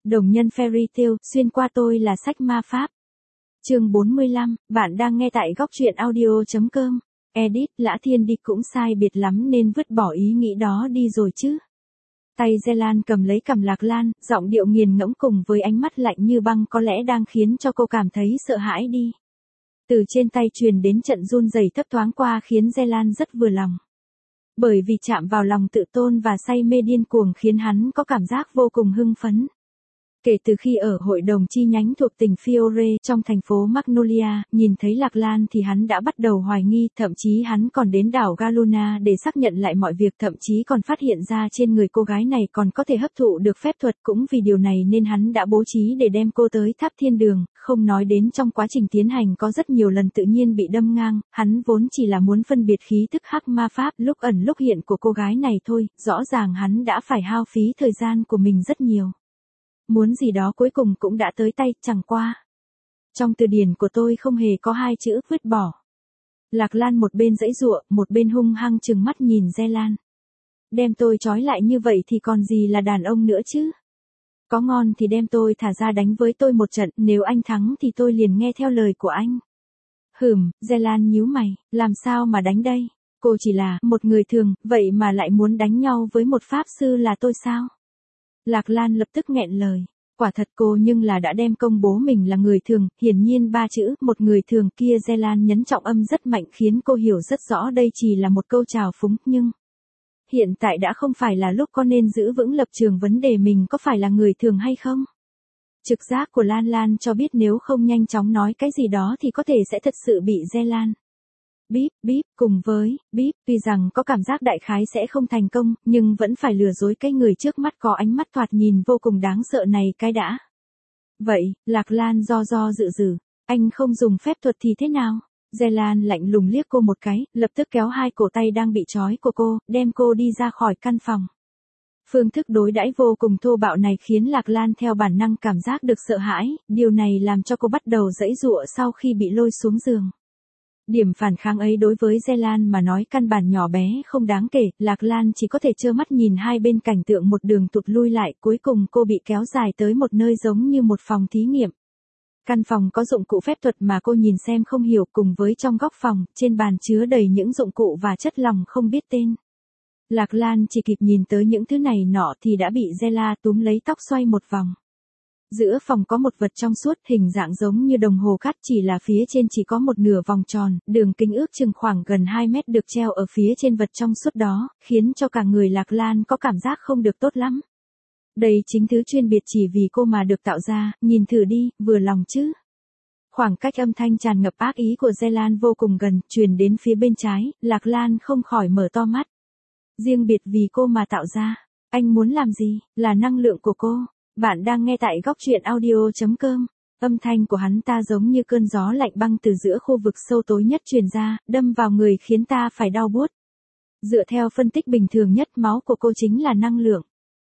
Đồng nhân Fairy Tail, xuyên qua tôi là sách ma pháp. Chương 45, bạn đang nghe tại góc truyện audio.com. Edit, Lã Thiên đi cũng sai biệt lắm nên vứt bỏ ý nghĩ đó đi rồi chứ. Tay Zelan cầm lấy cằm Lạc Lan, giọng điệu nghiền ngẫm cùng với ánh mắt lạnh như băng có lẽ đang khiến cho cô cảm thấy sợ hãi đi. Từ trên tay truyền đến trận run rẩy thấp thoáng qua khiến Zelan rất vừa lòng. Bởi vì chạm vào lòng tự tôn và say mê điên cuồng khiến hắn có cảm giác vô cùng hưng phấn. Kể từ khi ở hội đồng chi nhánh thuộc tỉnh Fiore trong thành phố Magnolia, nhìn thấy Lạc Lan thì hắn đã bắt đầu hoài nghi, thậm chí hắn còn đến đảo Galuna để xác nhận lại mọi việc, thậm chí còn phát hiện ra trên người cô gái này còn có thể hấp thụ được phép thuật. Cũng vì điều này nên hắn đã bố trí để đem cô tới tháp thiên đường, không nói đến trong quá trình tiến hành có rất nhiều lần tự nhiên bị đâm ngang, hắn vốn chỉ là muốn phân biệt khí tức hắc ma pháp lúc ẩn lúc hiện của cô gái này thôi, rõ ràng hắn đã phải hao phí thời gian của mình rất nhiều. Muốn gì đó cuối cùng cũng đã tới tay, chẳng qua. Trong từ điển của tôi không hề có hai chữ vứt bỏ. Lạc Lan một bên giãy giụa, một bên hung hăng trừng mắt nhìn Zelan. Đem tôi trói lại như vậy thì còn gì là đàn ông nữa chứ? Có ngon thì đem tôi thả ra đánh với tôi một trận, nếu anh thắng thì tôi liền nghe theo lời của anh. Zelan nhíu mày, làm sao mà đánh đây? Cô chỉ là một người thường, vậy mà lại muốn đánh nhau với một pháp sư là tôi sao? Lạc Lan lập tức nghẹn lời. Quả thật cô nhưng là đã đem công bố mình là người thường, hiển nhiên ba chữ, một người thường kia Zelan nhấn trọng âm rất mạnh khiến cô hiểu rất rõ đây chỉ là một câu chào phúng, nhưng hiện tại đã không phải là lúc có nên giữ vững lập trường vấn đề mình có phải là người thường hay không. Trực giác của Lan Lan cho biết nếu không nhanh chóng nói cái gì đó thì có thể sẽ thật sự bị Zelan bíp cùng với bíp, tuy rằng có cảm giác đại khái sẽ không thành công, nhưng vẫn phải lừa dối cái người trước mắt có ánh mắt thoạt nhìn vô cùng đáng sợ này cái đã. Vậy, Lạc Lan do dự, anh không dùng phép thuật thì thế nào? Zelan lạnh lùng liếc cô một cái, lập tức kéo hai cổ tay đang bị trói của cô, đem cô đi ra khỏi căn phòng. Phương thức đối đãi vô cùng thô bạo này khiến Lạc Lan theo bản năng cảm giác được sợ hãi, điều này làm cho cô bắt đầu giãy giụa sau khi bị lôi xuống giường. Điểm phản kháng ấy đối với Zelan mà nói căn bản nhỏ bé không đáng kể, Lạc Lan chỉ có thể trơ mắt nhìn hai bên cảnh tượng một đường tụt lui lại, cuối cùng cô bị kéo dài tới một nơi giống như một phòng thí nghiệm. Căn phòng có dụng cụ phép thuật mà cô nhìn xem không hiểu, cùng với trong góc phòng, trên bàn chứa đầy những dụng cụ và chất lỏng không biết tên. Lạc Lan chỉ kịp nhìn tới những thứ này nọ thì đã bị Zela túm lấy tóc xoay một vòng. Giữa phòng có một vật trong suốt hình dạng giống như đồng hồ cát, chỉ là phía trên chỉ có một nửa vòng tròn, đường kính ước chừng khoảng gần 2 mét được treo ở phía trên vật trong suốt đó, khiến cho cả người Lạc Lan có cảm giác không được tốt lắm. Đây chính thứ chuyên biệt chỉ vì cô mà được tạo ra, nhìn thử đi, vừa lòng chứ. Khoảng cách âm thanh tràn ngập ác ý của Zelan vô cùng gần, truyền đến phía bên trái, Lạc Lan không khỏi mở to mắt. Riêng biệt vì cô mà tạo ra, anh muốn làm gì, là năng lượng của cô. Bạn đang nghe tại góc truyện audio.com. Âm thanh của hắn ta giống như cơn gió lạnh băng từ giữa khu vực sâu tối nhất truyền ra, đâm vào người khiến ta phải đau buốt. Dựa theo phân tích bình thường nhất, máu của cô chính là năng lượng.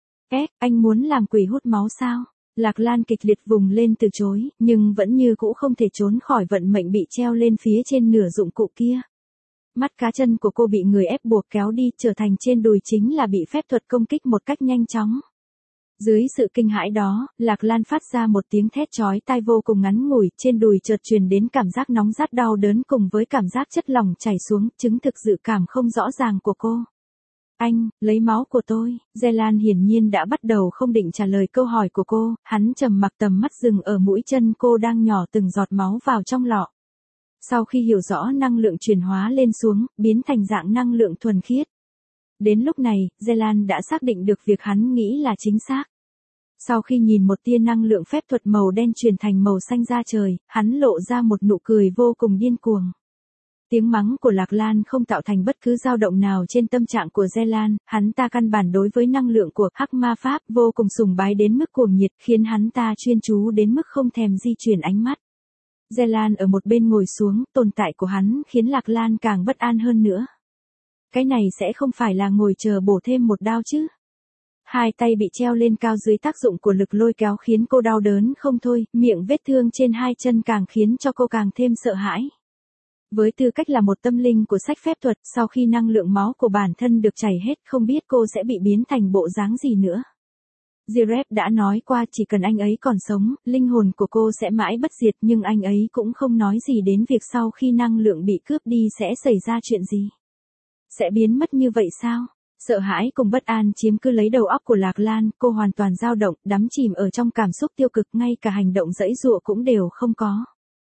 Anh muốn làm quỷ hút máu sao? Lạc Lan kịch liệt vùng lên từ chối, nhưng vẫn như cũ không thể trốn khỏi vận mệnh bị treo lên phía trên nửa dụng cụ kia. Mắt cá chân của cô bị người ép buộc kéo đi, trở thành trên đùi chính là bị phép thuật công kích một cách nhanh chóng. Dưới sự kinh hãi đó, Lạc Lan phát ra một tiếng thét chói tai vô cùng ngắn ngủi, trên đùi chợt truyền đến cảm giác nóng rát đau đớn cùng với cảm giác chất lỏng chảy xuống, chứng thực dự cảm không rõ ràng của cô. Anh, lấy máu của tôi. Zelan hiển nhiên đã bắt đầu không định trả lời câu hỏi của cô, hắn trầm mặc, tầm mắt dừng ở mũi chân cô đang nhỏ từng giọt máu vào trong lọ. Sau khi hiểu rõ năng lượng chuyển hóa lên xuống, biến thành dạng năng lượng thuần khiết. Đến lúc này, Zelan đã xác định được việc hắn nghĩ là chính xác. Sau khi nhìn một tia năng lượng phép thuật màu đen chuyển thành màu xanh ra trời, hắn lộ ra một nụ cười vô cùng điên cuồng. Tiếng mắng của Lạc Lan không tạo thành bất cứ dao động nào trên tâm trạng của Zelan, hắn ta căn bản đối với năng lượng của hắc ma pháp vô cùng sùng bái đến mức cuồng nhiệt, khiến hắn ta chuyên chú đến mức không thèm di chuyển ánh mắt. Zelan ở một bên ngồi xuống, tồn tại của hắn khiến Lạc Lan càng bất an hơn nữa. Cái này sẽ không phải là ngồi chờ bổ thêm một đao chứ? Hai tay bị treo lên cao dưới tác dụng của lực lôi kéo khiến cô đau đớn không thôi, miệng vết thương trên hai chân càng khiến cho cô càng thêm sợ hãi. Với tư cách là một tâm linh của sách phép thuật, sau khi năng lượng máu của bản thân được chảy hết, không biết cô sẽ bị biến thành bộ dáng gì nữa. Jirep đã nói qua chỉ cần anh ấy còn sống, linh hồn của cô sẽ mãi bất diệt, nhưng anh ấy cũng không nói gì đến việc sau khi năng lượng bị cướp đi sẽ xảy ra chuyện gì. Sẽ biến mất như vậy sao? Sợ hãi cùng bất an chiếm cứ lấy đầu óc của Lạc Lan, cô hoàn toàn dao động, đắm chìm ở trong cảm xúc tiêu cực, ngay cả hành động giãy giụa cũng đều không có.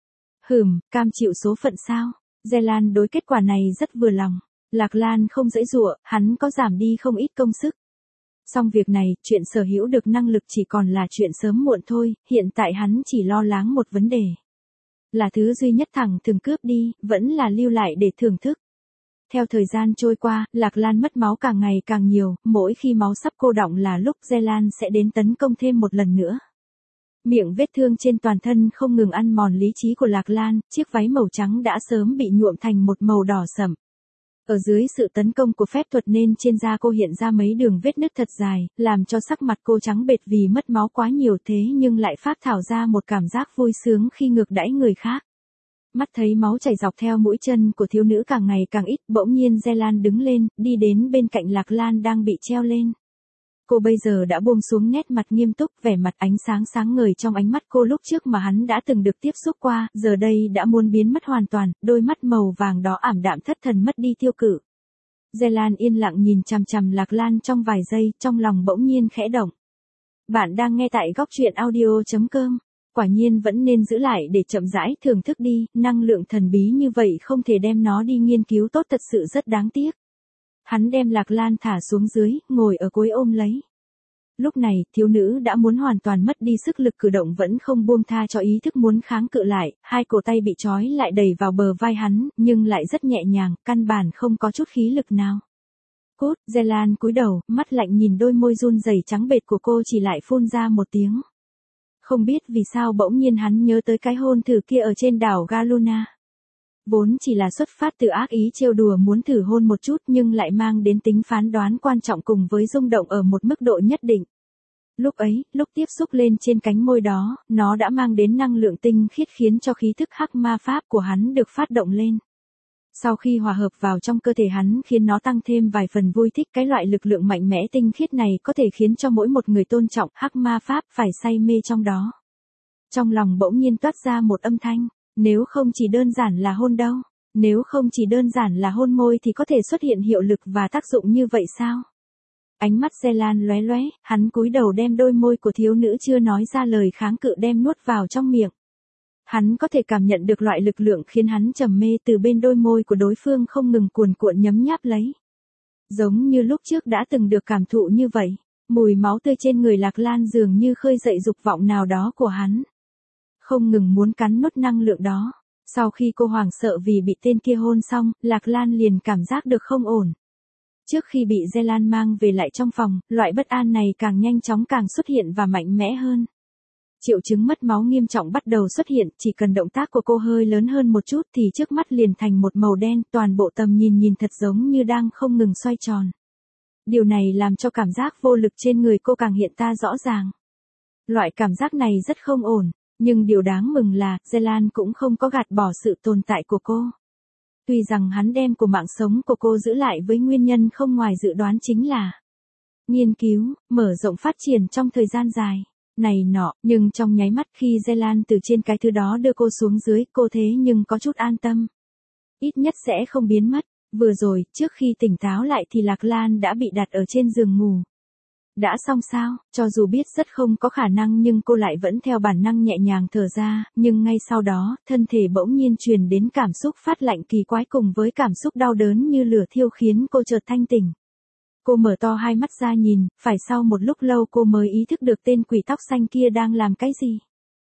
Cam chịu số phận sao? Zelan đối kết quả này rất vừa lòng. Lạc Lan không giãy giụa, hắn có giảm đi không ít công sức. Song việc này, chuyện sở hữu được năng lực chỉ còn là chuyện sớm muộn thôi, hiện tại hắn chỉ lo lắng một vấn đề. Là thứ duy nhất thẳng thường cướp đi, vẫn là lưu lại để thưởng thức. Theo thời gian trôi qua, Lạc Lan mất máu càng ngày càng nhiều, mỗi khi máu sắp cô đọng là lúc Zelan sẽ đến tấn công thêm một lần nữa. Miệng vết thương trên toàn thân không ngừng ăn mòn lý trí của Lạc Lan, chiếc váy màu trắng đã sớm bị nhuộm thành một màu đỏ sẫm. Ở dưới sự tấn công của phép thuật nên trên da cô hiện ra mấy đường vết nứt thật dài, làm cho sắc mặt cô trắng bệch vì mất máu quá nhiều, thế nhưng lại phát thảo ra một cảm giác vui sướng khi ngược đãi người khác. Mắt thấy máu chảy dọc theo mũi chân của thiếu nữ càng ngày càng ít, bỗng nhiên Zelan đứng lên, đi đến bên cạnh Lạc Lan đang bị treo lên. Cô bây giờ đã buông xuống nét mặt nghiêm túc, vẻ mặt ánh sáng sáng ngời trong ánh mắt cô lúc trước mà hắn đã từng được tiếp xúc qua, giờ đây đã muốn biến mất hoàn toàn, đôi mắt màu vàng đó ảm đạm thất thần mất đi tiêu cự. Zelan yên lặng nhìn chằm chằm Lạc Lan trong vài giây, trong lòng bỗng nhiên khẽ động. Bạn đang nghe tại góc truyện audio.com. Quả nhiên vẫn nên giữ lại để chậm rãi thưởng thức đi, năng lượng thần bí như vậy không thể đem nó đi nghiên cứu tốt, thật sự rất đáng tiếc. Hắn đem Lạc Lan thả xuống dưới, ngồi ở cuối ôm lấy. Lúc này, thiếu nữ đã muốn hoàn toàn mất đi sức lực, cử động vẫn không buông tha cho ý thức muốn kháng cự lại, hai cổ tay bị trói lại đẩy vào bờ vai hắn, nhưng lại rất nhẹ nhàng, căn bản không có chút khí lực nào. Cút, Zelan cúi đầu, mắt lạnh nhìn đôi môi run rẩy trắng bệch của cô, chỉ lại phun ra một tiếng. Không biết vì sao bỗng nhiên hắn nhớ tới cái hôn thử kia ở trên đảo Galuna. Vốn chỉ là xuất phát từ ác ý trêu đùa muốn thử hôn một chút, nhưng lại mang đến tính phán đoán quan trọng cùng với rung động ở một mức độ nhất định. Lúc ấy, lúc tiếp xúc lên trên cánh môi đó, nó đã mang đến năng lượng tinh khiết khiến cho khí thức hắc ma pháp của hắn được phát động lên. Sau khi hòa hợp vào trong cơ thể hắn khiến nó tăng thêm vài phần vui thích, cái loại lực lượng mạnh mẽ tinh khiết này có thể khiến cho mỗi một người tôn trọng hắc ma pháp phải say mê trong đó. Trong lòng bỗng nhiên toát ra một âm thanh, nếu không chỉ đơn giản là hôn đâu, nếu không chỉ đơn giản là hôn môi thì có thể xuất hiện hiệu lực và tác dụng như vậy sao? Ánh mắt Zelan lóe lóe, hắn cúi đầu đem đôi môi của thiếu nữ chưa nói ra lời kháng cự đem nuốt vào trong miệng. Hắn có thể cảm nhận được loại lực lượng khiến hắn trầm mê từ bên đôi môi của đối phương không ngừng cuồn cuộn nhấm nháp lấy. Giống như lúc trước đã từng được cảm thụ như vậy, mùi máu tươi trên người Lạc Lan dường như khơi dậy dục vọng nào đó của hắn. Không ngừng muốn cắn nuốt năng lượng đó. Sau khi cô hoảng sợ vì bị tên kia hôn xong, Lạc Lan liền cảm giác được không ổn. Trước khi bị Zelan mang về lại trong phòng, loại bất an này càng nhanh chóng càng xuất hiện và mạnh mẽ hơn. Triệu chứng mất máu nghiêm trọng bắt đầu xuất hiện, chỉ cần động tác của cô hơi lớn hơn một chút thì trước mắt liền thành một màu đen, toàn bộ tầm nhìn thật giống như đang không ngừng xoay tròn. Điều này làm cho cảm giác vô lực trên người cô càng hiện ra rõ ràng. Loại cảm giác này rất không ổn, nhưng điều đáng mừng là, Zelan cũng không có gạt bỏ sự tồn tại của cô. Tuy rằng hắn đem của mạng sống của cô giữ lại với nguyên nhân không ngoài dự đoán chính là nghiên cứu, mở rộng phát triển trong thời gian dài. Này nọ, nhưng trong nháy mắt khi Zelan từ trên cái thứ đó đưa cô xuống dưới, cô thế nhưng có chút an tâm. Ít nhất sẽ không biến mất. Vừa rồi, trước khi tỉnh táo lại thì Lạc Lan đã bị đặt ở trên giường ngủ. Đã xong sao, cho dù biết rất không có khả năng nhưng cô lại vẫn theo bản năng nhẹ nhàng thở ra, nhưng ngay sau đó, thân thể bỗng nhiên truyền đến cảm xúc phát lạnh kỳ quái cùng với cảm xúc đau đớn như lửa thiêu khiến cô chợt thanh tỉnh. Cô mở to hai mắt ra nhìn, phải sau một lúc lâu cô mới ý thức được tên quỷ tóc xanh kia đang làm cái gì.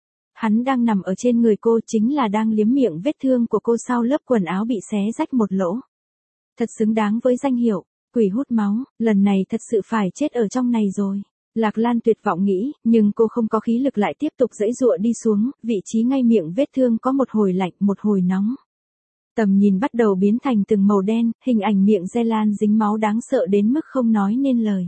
Hắn đang nằm ở trên người cô, chính là đang liếm miệng vết thương của cô sau lớp quần áo bị xé rách một lỗ. Thật xứng đáng với danh hiệu, quỷ hút máu, lần này thật sự phải chết ở trong này rồi. Lạc Lan tuyệt vọng nghĩ, nhưng cô không có khí lực lại tiếp tục giãy giụa đi xuống, vị trí ngay miệng vết thương có một hồi lạnh, một hồi nóng. Tầm nhìn bắt đầu biến thành từng màu đen, hình ảnh miệng Zelan dính máu đáng sợ đến mức không nói nên lời.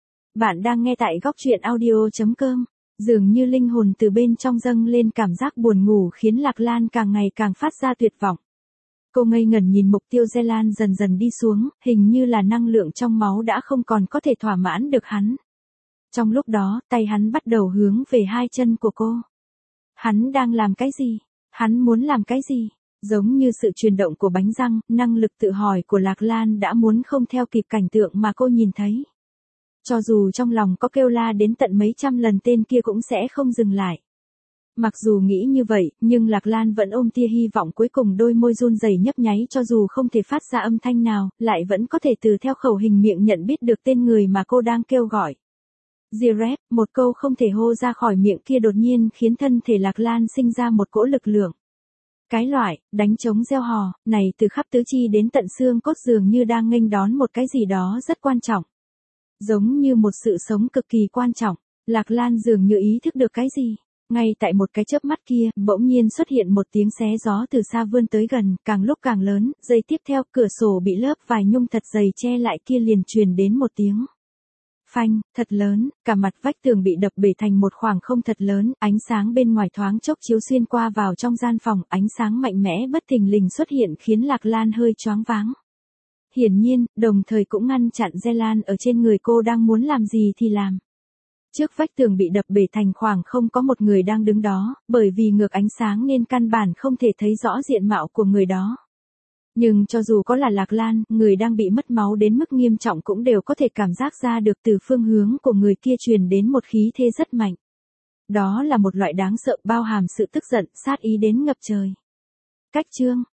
Bạn đang nghe tại góc truyện audio.com. Dường như linh hồn từ bên trong dâng lên cảm giác buồn ngủ khiến Lạc Lan càng ngày càng phát ra tuyệt vọng. Cô ngây ngẩn nhìn mục tiêu Zelan dần dần đi xuống, hình như là năng lượng trong máu đã không còn có thể thỏa mãn được hắn. Trong lúc đó, tay hắn bắt đầu hướng về hai chân của cô. Hắn đang làm cái gì? Hắn muốn làm cái gì? Giống như sự chuyển động của bánh răng, năng lực tự hỏi của Lạc Lan đã muốn không theo kịp cảnh tượng mà cô nhìn thấy. Cho dù trong lòng có kêu la đến tận mấy trăm lần tên kia cũng sẽ không dừng lại. Mặc dù nghĩ như vậy, nhưng Lạc Lan vẫn ôm tia hy vọng cuối cùng đôi môi run rẩy nhấp nháy cho dù không thể phát ra âm thanh nào, lại vẫn có thể từ theo khẩu hình miệng nhận biết được tên người mà cô đang kêu gọi. Direct, một câu không thể hô ra khỏi miệng kia đột nhiên khiến thân thể Lạc Lan sinh ra một cỗ lực lượng. Cái loại, đánh trống reo hò, này từ khắp tứ chi đến tận xương cốt dường như đang nghênh đón một cái gì đó rất quan trọng. Giống như một sự sống cực kỳ quan trọng, Lạc Lan dường như ý thức được cái gì. Ngay tại một cái chớp mắt kia, bỗng nhiên xuất hiện một tiếng xé gió từ xa vươn tới gần, càng lúc càng lớn, giây tiếp theo cửa sổ bị lớp vải nhung thật dày che lại kia liền truyền đến một tiếng phanh, thật lớn, cả mặt vách tường bị đập bể thành một khoảng không thật lớn, ánh sáng bên ngoài thoáng chốc chiếu xuyên qua vào trong gian phòng, ánh sáng mạnh mẽ bất thình lình xuất hiện khiến Lạc Lan hơi choáng váng. Hiển nhiên, đồng thời cũng ngăn chặn Zelan ở trên người cô đang muốn làm gì thì làm. Trước vách tường bị đập bể thành khoảng không có một người đang đứng đó, bởi vì ngược ánh sáng nên căn bản không thể thấy rõ diện mạo của người đó. Nhưng cho dù có là Lạc Lan, người đang bị mất máu đến mức nghiêm trọng cũng đều có thể cảm giác ra được từ phương hướng của người kia truyền đến một khí thế rất mạnh. Đó là một loại đáng sợ bao hàm sự tức giận, sát ý đến ngập trời. Cách chương